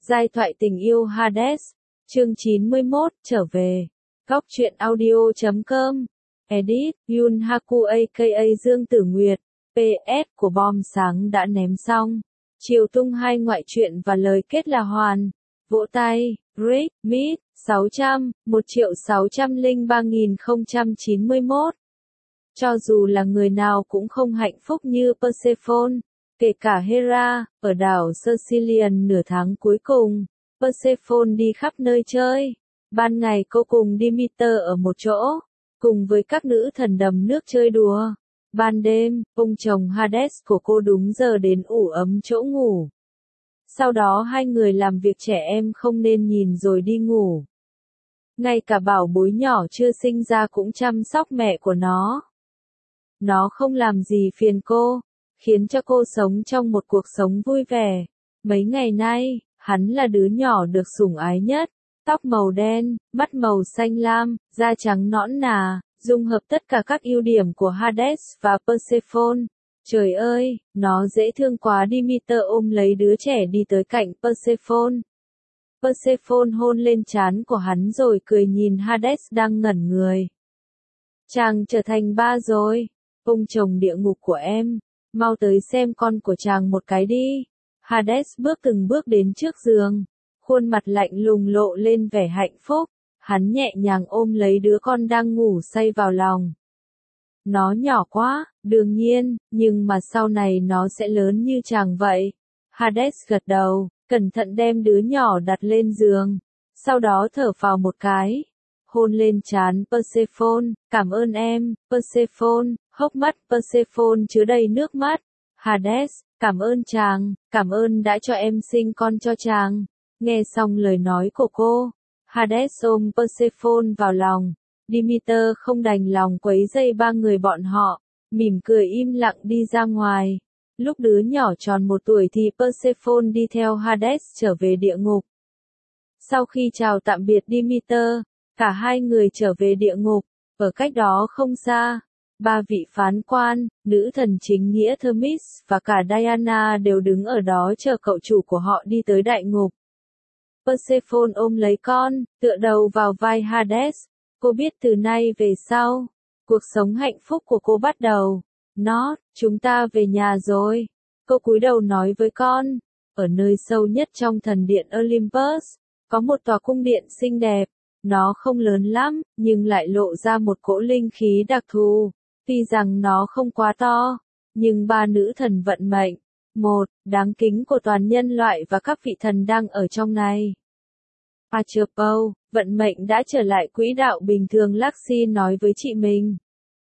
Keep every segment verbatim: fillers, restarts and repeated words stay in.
Giai thoại tình yêu Hades, chương chín mươi mốt, trở về. Góc truyện audio chấm com. Edit, Yun Haku aka Dương Tử Nguyệt. pê ét của bom sáng đã ném xong. Chiều tung hai ngoại truyện và lời kết là hoàn. Vỗ tay, Rick, Meet, sáu trăm, một triệu sáu trăm lẻ ba nghìn không trăm chín mươi mốt. Cho dù là người nào cũng không hạnh phúc như Persephone, kể cả Hera, ở đảo Sicilian nửa tháng cuối cùng, Persephone đi khắp nơi chơi. Ban ngày cô cùng Demeter ở một chỗ, cùng với các nữ thần đầm nước chơi đùa. Ban đêm, ông chồng Hades của cô đúng giờ đến ủ ấm chỗ ngủ. Sau đó hai người làm việc trẻ em không nên nhìn rồi đi ngủ. Ngay cả bảo bối nhỏ chưa sinh ra cũng chăm sóc mẹ của nó. Nó không làm gì phiền cô, khiến cho cô sống trong một cuộc sống vui vẻ. Mấy ngày nay, hắn là đứa nhỏ được sủng ái nhất. Tóc màu đen, mắt màu xanh lam, da trắng nõn nà, dung hợp tất cả các ưu điểm của Hades và Persephone. Trời ơi, nó dễ thương quá. Demeter ôm lấy đứa trẻ đi tới cạnh Persephone. Persephone hôn lên trán của hắn rồi cười nhìn Hades đang ngẩn người. Chàng trở thành ba rồi. Ông chồng địa ngục của em, mau tới xem con của chàng một cái đi. Hades bước từng bước đến trước giường, khuôn mặt lạnh lùng lộ lên vẻ hạnh phúc. Hắn nhẹ nhàng ôm lấy đứa con đang ngủ say vào lòng. Nó nhỏ quá, đương nhiên, nhưng mà sau này nó sẽ lớn như chàng vậy. Hades gật đầu, cẩn thận đem đứa nhỏ đặt lên giường, sau đó thở phào một cái, hôn lên trán Persephone. Cảm ơn em, Persephone. Hốc mắt Persephone chứa đầy nước mắt. Hades, cảm ơn chàng, cảm ơn đã cho em sinh con cho chàng. Nghe xong lời nói của cô, Hades ôm Persephone vào lòng. Demeter không đành lòng quấy rầy ba người bọn họ, mỉm cười im lặng đi ra ngoài. Lúc đứa nhỏ tròn một tuổi thì Persephone đi theo Hades trở về địa ngục. Sau khi chào tạm biệt Demeter, cả hai người trở về địa ngục. Ở cách đó không xa, ba vị phán quan, nữ thần chính nghĩa Themis và cả Diana đều đứng ở đó chờ cậu chủ của họ đi tới đại ngục. Persephone ôm lấy con, tựa đầu vào vai Hades. Cô biết từ nay về sau, cuộc sống hạnh phúc của cô bắt đầu. Nó, chúng ta về nhà rồi. Cô cúi đầu nói với con. Ở nơi sâu nhất trong thần điện Olympus, có một tòa cung điện xinh đẹp. Nó không lớn lắm, nhưng lại lộ ra một cỗ linh khí đặc thù. Tuy rằng nó không quá to, nhưng ba nữ thần vận mệnh, một, đáng kính của toàn nhân loại và các vị thần đang ở trong này. Atropos, vận mệnh đã trở lại quỹ đạo bình thường. Laxi nói với chị mình.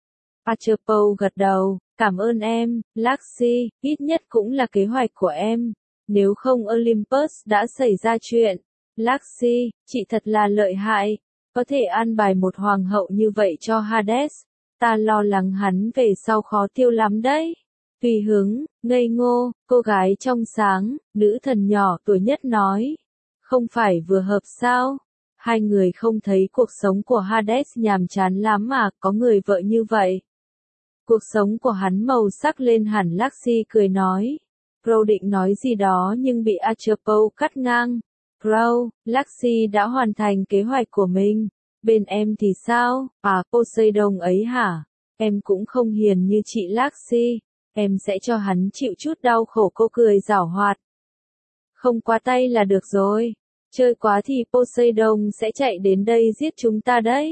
Atropos gật đầu, cảm ơn em, Laxi, ít nhất cũng là kế hoạch của em. Nếu không Olympus đã xảy ra chuyện. Laxi, chị thật là lợi hại, có thể an bài một hoàng hậu như vậy cho Hades. Ta lo lắng hắn về sau khó tiêu lắm đấy. Tùy hứng, ngây ngô, cô gái trong sáng, nữ thần nhỏ tuổi nhất nói. Không phải vừa hợp sao? Hai người không thấy cuộc sống của Hades nhàm chán lắm mà, có người vợ như vậy. Cuộc sống của hắn màu sắc lên hẳn. Laxi cười nói. Crow định nói gì đó nhưng bị Atropos cắt ngang. Crow, Laxi đã hoàn thành kế hoạch của mình. Bên em thì sao? À, Poseidon ấy hả? Em cũng không hiền như chị Laxi. Em sẽ cho hắn chịu chút đau khổ. Cô cười giảo hoạt. Không quá tay là được rồi. Chơi quá thì Poseidon sẽ chạy đến đây giết chúng ta đấy.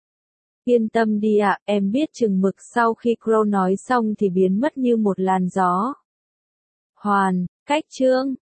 Yên tâm đi ạ, em biết chừng mực. Sau khi Crow nói xong thì biến mất như một làn gió. Hoàn, cách chương.